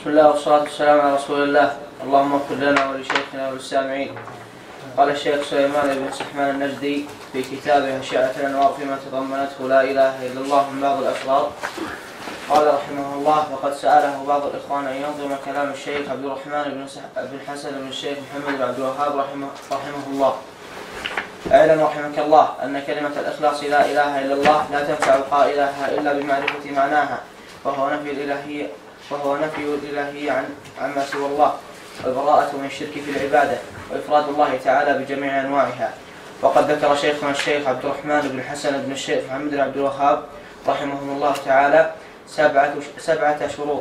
بسم الله والصلاة والسلام على رسول الله. اللهم اغفر لنا ولشيخنا وللسامعين. قال الشيخ سليمان بن سحمان النجدي في كتابه أشعة الأنوار فيما تضمنته لا إله إلا الله من بعض الأسرار، قال رحمه الله: وقد سأله بعض الإخوان أن ينظم كلام الشيخ عبد الرحمن بن حسن بن الشيخ محمد بن عبد الوهاب رحمه الله. اعلم رحمك الله أن كلمة الإخلاص لا إله إلا الله لا تنفع قائلها إلا بمعرفة معناها، وهو نفي الإلهية عما سوى الله، والبراءة من الشرك في العبادة، وإفراد الله تعالى بجميع أنواعها. وقد ذكر شيخنا الشيخ عبد الرحمن بن حسن بن الشيخ محمد بن عبد الوهاب رحمه الله تعالى 7 شروط،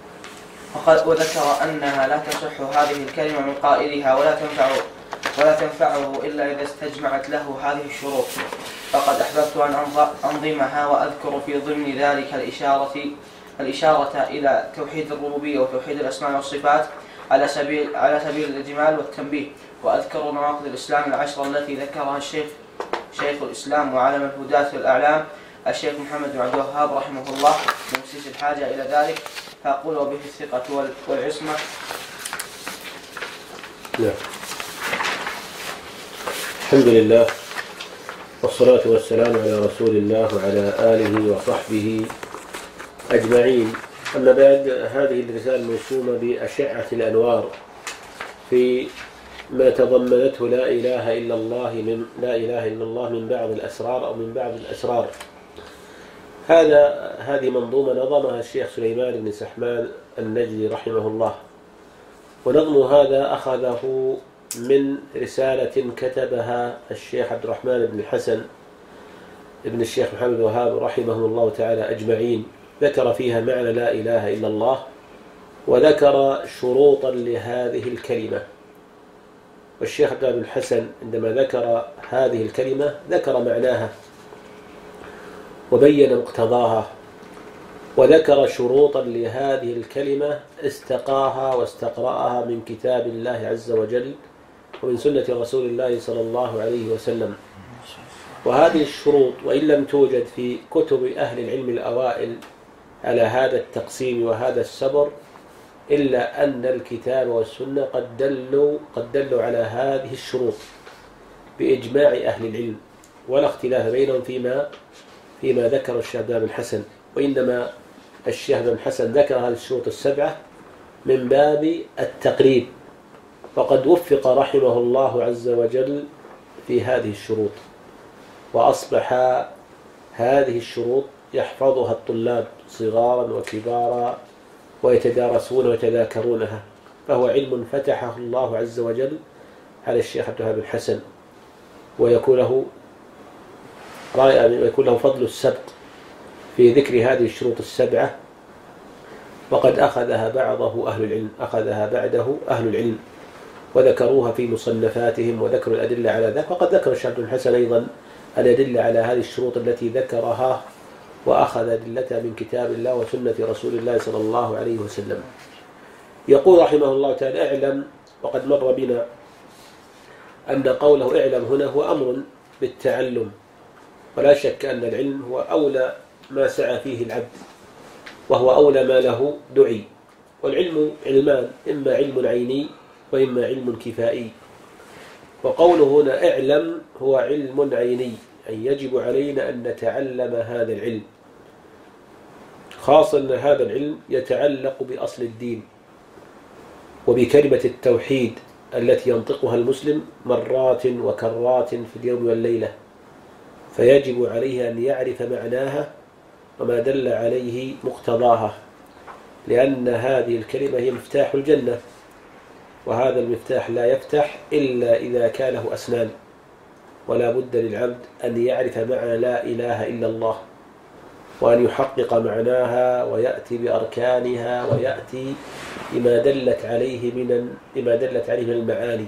وذكر أنها لا تصح هذه الكلمة من قائلها ولا تنفعه إلا إذا استجمعت له هذه الشروط. فقد أحببت أن أنظمها وأذكر في ضمن ذلك الإشارة إلى توحيد الربوبية وتوحيد الأسماء والصفات على سبيل الإجمال والتنبيه، وأذكر نواقض الإسلام 10 التي ذكرها شيخ الإسلام وعالم الهداة والأعلام الشيخ محمد بن عبد الوهاب رحمه الله بمسيس الحاجة إلى ذلك، فأقول به الثقة والعصمة. الحمد لله والصلاة والسلام على رسول الله وعلى آله وصحبه أجمعين. أما بعد، هذه الرسالة موسومة بأشعة الأنوار في ما تضمنته لا إله إلا الله من بعض الأسرار أو من بعض الأسرار. هذه منظومة نظمها الشيخ سليمان بن سحمان النجدي رحمه الله، ونظم هذا أخذه من رسالة كتبها الشيخ عبد الرحمن بن حسن ابن الشيخ محمد بن وهاب رحمه الله تعالى أجمعين، ذكر فيها معنى لا إله إلا الله، وذكر شروطا لهذه الكلمة. والشيخ عبد الرحمن بن حسن عندما ذكر هذه الكلمة ذكر معناها وبين مقتضاها، وذكر شروطا لهذه الكلمة استقاها واستقرأها من كتاب الله عز وجل ومن سنة رسول الله صلى الله عليه وسلم. وهذه الشروط وإن لم توجد في كتب أهل العلم الأوائل على هذا التقسيم وهذا السبر، إلا أن الكتاب والسنة قد دلوا على هذه الشروط بإجماع أهل العلم، ولا اختلاف بينهم فيما ذكر الشيخ بن حسن، وإنما الشيخ بن حسن ذكر هذه الشروط 7 من باب التقريب، وقد وفق رحمه الله عز وجل في هذه الشروط، وأصبح هذه الشروط يحفظها الطلاب صغارا وكبارا ويتدارسون ويتذاكرونها، فهو علم فتحه الله عز وجل على الشيخ عبد الوهاب بن حسن، ويكون له فضل السبق في ذكر هذه الشروط 7، وقد أخذها بعده أهل العلم وذكروها في مصنفاتهم وذكروا الأدلة على ذلك. وقد ذكر الشيخ بن حسن أيضا الأدلة على هذه الشروط التي ذكرها، وأخذ أدلتها من كتاب الله وسنة رسول الله صلى الله عليه وسلم. يقول رحمه الله تعالى: اعلم. وقد مر بنا أن قوله اعلم هنا هو أمر بالتعلم، ولا شك أن العلم هو أولى ما سعى فيه العبد، وهو أولى ما له دعي. والعلم علمان، إما علم عيني وإما علم كفائي. وقوله هنا اعلم هو علم عيني، أي يجب علينا أن نتعلم هذا العلم، خاصة أن هذا العلم يتعلق بأصل الدين وبكلمة التوحيد التي ينطقها المسلم مرات وكرات في اليوم والليلة، فيجب عليه أن يعرف معناها وما دل عليه مقتضاها، لأن هذه الكلمة هي مفتاح الجنة، وهذا المفتاح لا يفتح إلا إذا كان له أسنان، ولا بد للعبد أن يعرف معنى لا إله إلا الله، وأن يحقق معناها ويأتي بأركانها ويأتي بما دلت عليه من المعاني.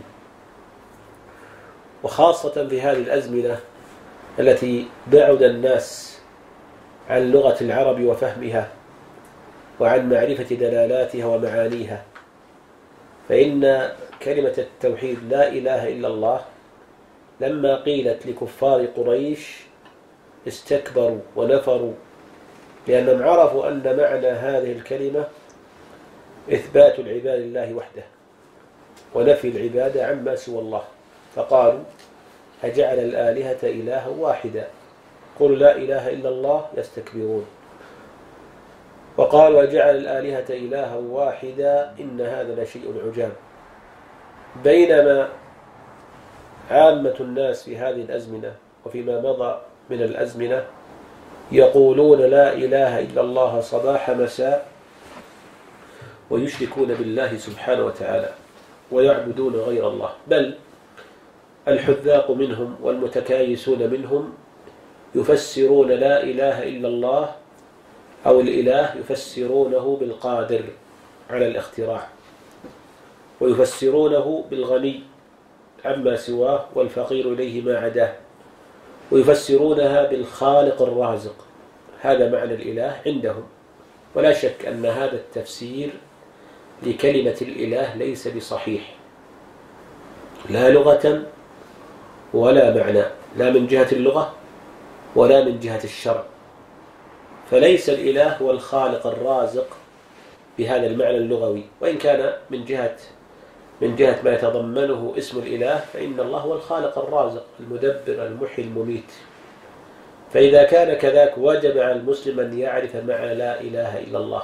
وخاصة في هذه الأزمنة التي بعد الناس عن لغة العرب وفهمها وعن معرفة دلالاتها ومعانيها، فإن كلمة التوحيد لا إله إلا الله لما قيلت لكفار قريش استكبروا ونفروا، لأنهم عرفوا أن معنى هذه الكلمة إثبات العبادة لله وحده ونفي العبادة عما سوى الله، فقالوا أجعل الآلهة إلها واحدا، قل لا إله إلا الله يستكبرون. وقالوا أجعل الآلهة إلها واحدا إن هذا لشيء عجاب. بينما عامة الناس في هذه الأزمنة وفيما مضى من الأزمنة يقولون لا إله إلا الله صباح مساء، ويشركون بالله سبحانه وتعالى ويعبدون غير الله، بل الحذاق منهم والمتكايسون منهم يفسرون لا إله إلا الله أو الإله يفسرونه بالقادر على الاختراع، ويفسرونه بالغني عما سواه والفقير إليه ما عداه، ويفسرونها بالخالق الرازق. هذا معنى الإله عندهم، ولا شك أن هذا التفسير لكلمة الإله ليس بصحيح، لا لغة ولا معنى، لا من جهة اللغة ولا من جهة الشرع. فليس الإله هو الخالق الرازق بهذا المعنى اللغوي، وإن كان من جهة ما يتضمنه اسم الإله فإن الله هو الخالق الرازق المدبر المحيي المميت. فإذا كان كذلك وجب على المسلم أن يعرف معنى لا إله إلا الله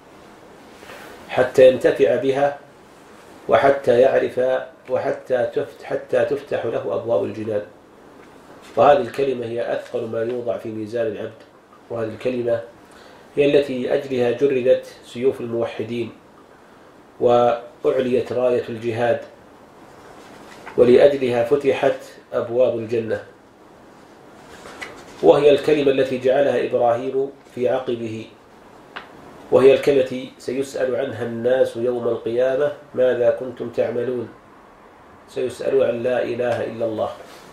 حتى ينتفع بها، وحتى يعرف حتى تفتح له أبواب الجنان. وهذه الكلمة هي أثقل ما يوضع في ميزان العبد، وهذه الكلمة هي التي أجلها جردت سيوف الموحدين وأعليت راية الجهاد، ولأجلها فتحت أبواب الجنة. وهي الكلمة التي جعلها إبراهيم في عقبه، وهي الكلمة التي سيسأل عنها الناس يوم القيامة: ماذا كنتم تعملون؟ سيسألوا عن لا إله إلا الله.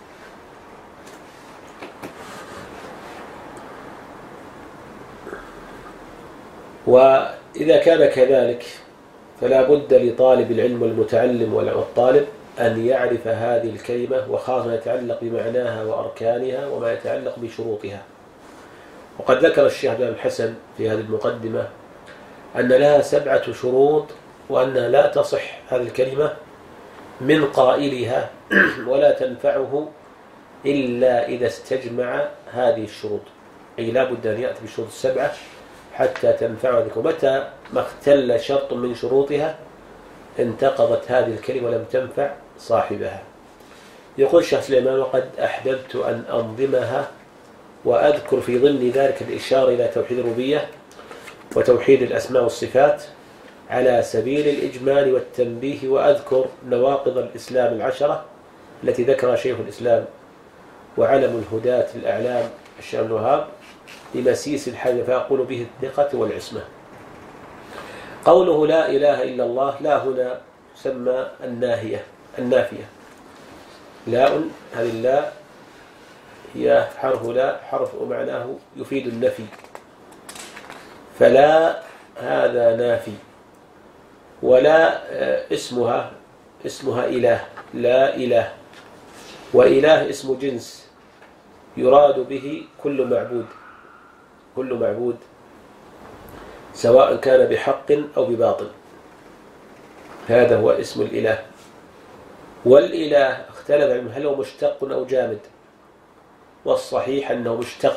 وإذا كان كذلك فلا بد لطالب العلم والمتعلم والطالب أن يعرف هذه الكلمة، وخاصة ما يتعلق بمعناها وأركانها وما يتعلق بشروطها. وقد ذكر الشيخ عبد الحسن في هذه المقدمة أن لها 7 شروط، وأنها لا تصح هذه الكلمة من قائلها ولا تنفعه إلا إذا استجمع هذه الشروط، أي لا بد أن يأتي بالشروط 7 حتى تنفع ذلك. ومتى ما اختل شرط من شروطها انتقضت هذه الكلمة ولم تنفع صاحبها. يقول الشيخ سليمان: وقد أحببت أن أنظمها وأذكر في ضمن ذلك الإشارة إلى توحيد الربوبية وتوحيد الأسماء والصفات على سبيل الإجمال والتنبيه، وأذكر نواقض الإسلام 10 التي ذكرها شيخ الإسلام وعلم الهداة الأعلام الشيخ عبد الوهاب لمسيس الحاجة، فأقول به الثقة والعصمة. قوله لا إله إلا الله، لا هنا تسمى النافية. لاء، هذه اللا هي حرف لا، حرف معناه يفيد النفي، فلا هذا نافي. ولا اسمها إله، لا إله. وإله اسم جنس يراد به كل معبود سواء كان بحق أو بباطل، هذا هو اسم الإله. والإله اختلف هل هو مشتق أو جامد، والصحيح أنه مشتق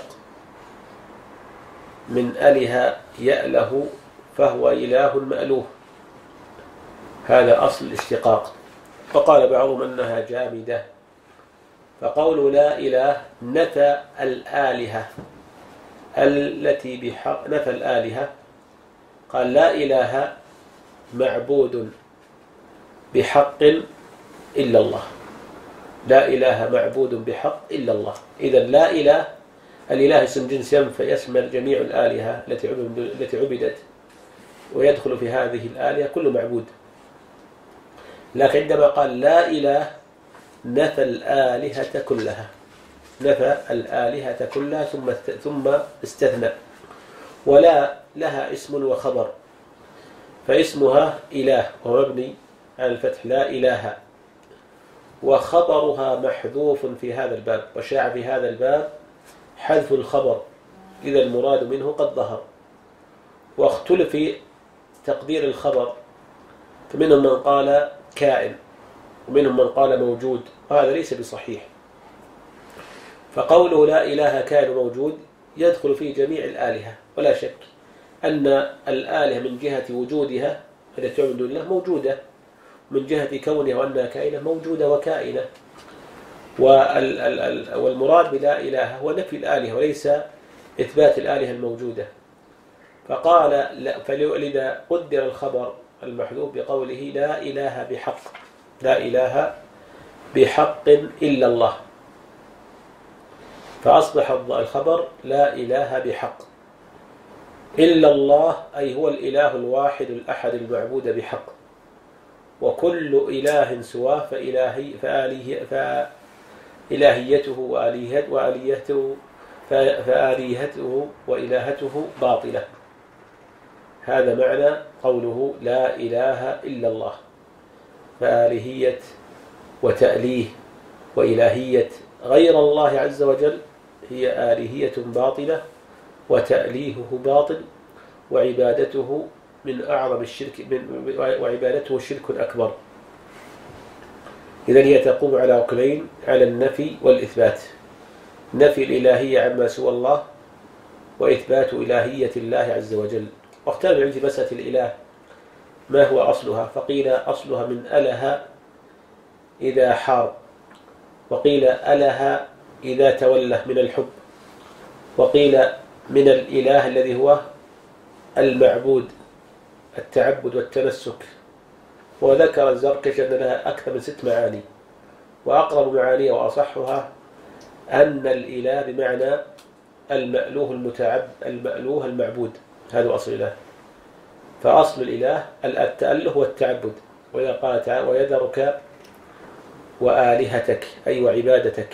من أله يأله، فهو إله مألوه، هذا أصل الاشتقاق. وقال بعضهم أنها جامدة. فقول لا إله نفى الآلهة التي بحق، نفى الآلهة، قال لا إله معبود بحق إلا الله، لا إله معبود بحق إلا الله. إذن لا إله، الإله اسم جنس يشمل جميع الآلهة التي عبدت، ويدخل في هذه الآلهة كل معبود. لكن عندما قال لا إله نفى الآلهة كلها، نفى الآلهة كلها ثم استثنى. ولا لها اسم وخبر، فاسمها إله وهو مبني على الفتح، لا إله، وخبرها محذوف في هذا الباب، وشاع في هذا الباب حذف الخبر إذا المراد منه قد ظهر. واختلف تقدير الخبر، فمنهم من قال كائن ومنهم من قال موجود، وهذا ليس بصحيح. فقوله لا إله كائن موجود يدخل في جميع الآلهة، ولا شك أن الآلهة من جهة وجودها التي تعبد من دون الله موجودة، من جهة كونها وأنها كائنة موجودة وكائنة. والمراد بلا إله هو نفي الآلهة وليس إثبات الآلهة الموجودة. فقال فلذا قدر الخبر المحذوف بقوله لا إله بحق، لا إله بحق إلا الله، فأصبح الخبر لا إله بحق إلا الله، أي هو الإله الواحد الأحد المعبود بحق، وكل إله سواه فآليهته وإلهته باطلة. هذا معنى قوله لا إله إلا الله، فآلهية وتأليه وإلهية غير الله عز وجل هي آلهية باطلة وتأليهه باطل، وعبادته من أعظم الشرك وعبادته شرك أكبر. إذن هي تقوم على ركنين، على النفي والإثبات: نفي الإلهية عما سوى الله، وإثبات إلهية الله عز وجل. واختلف العلم في مسألة الإله ما هو أصلها، فقيل أصلها من أله إذا حار، وقيل أله إذا توله من الحب، وقيل من الإله الذي هو المعبود التعبد والتنسك. وذكر الزركشي أن لها أكثر من 6 معاني، وأقرب معانيها وأصحها أن الإله بمعنى المألوه المعبود، هذا أصل الإله. فأصل الإله التأله والتعبد. وإذا قال تعالى ويذرك وآلهتك أي وعبادتك.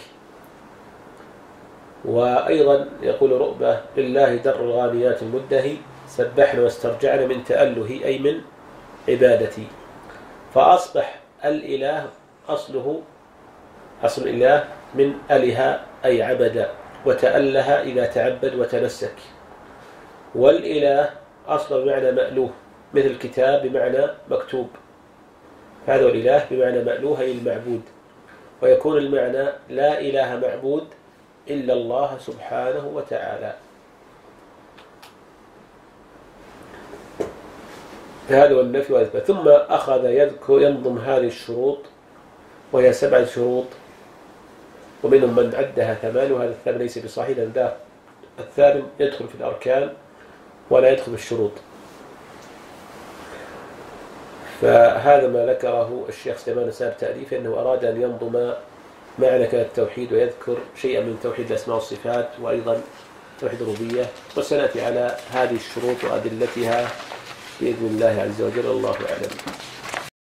وأيضا يقول رؤبة لله در الغانيات المدهي سبحنا واسترجعنا من تأله أي من عبادتي. فأصبح الإله أصل الإله من أله أي عبد، وتأله إذا تعبد وتنسك. والإله أصل بمعنى مألوه، مثل كتاب بمعنى مكتوب، هذا الإله بمعنى مألوه أي المعبود. ويكون المعنى لا إله معبود إلا الله سبحانه وتعالى. هذا هو النفي والإثبات. ثم أخذ ينظم هذه الشروط، وهي 7 شروط، ومنهم من عدها 8، وهذا الثامن ليس بصحيح، لأن الثامن يدخل في الأركان ولا يدخل في الشروط. فهذا ما ذكره الشيخ سليمان الساب تأليفه، أنه أراد أن ينظم معنى التوحيد ويذكر شيئا من توحيد الأسماء والصفات، وأيضا توحيد الربوبية. وسنأتي على هذه الشروط وأدلتها بإذن الله عز وجل. الله أعلم.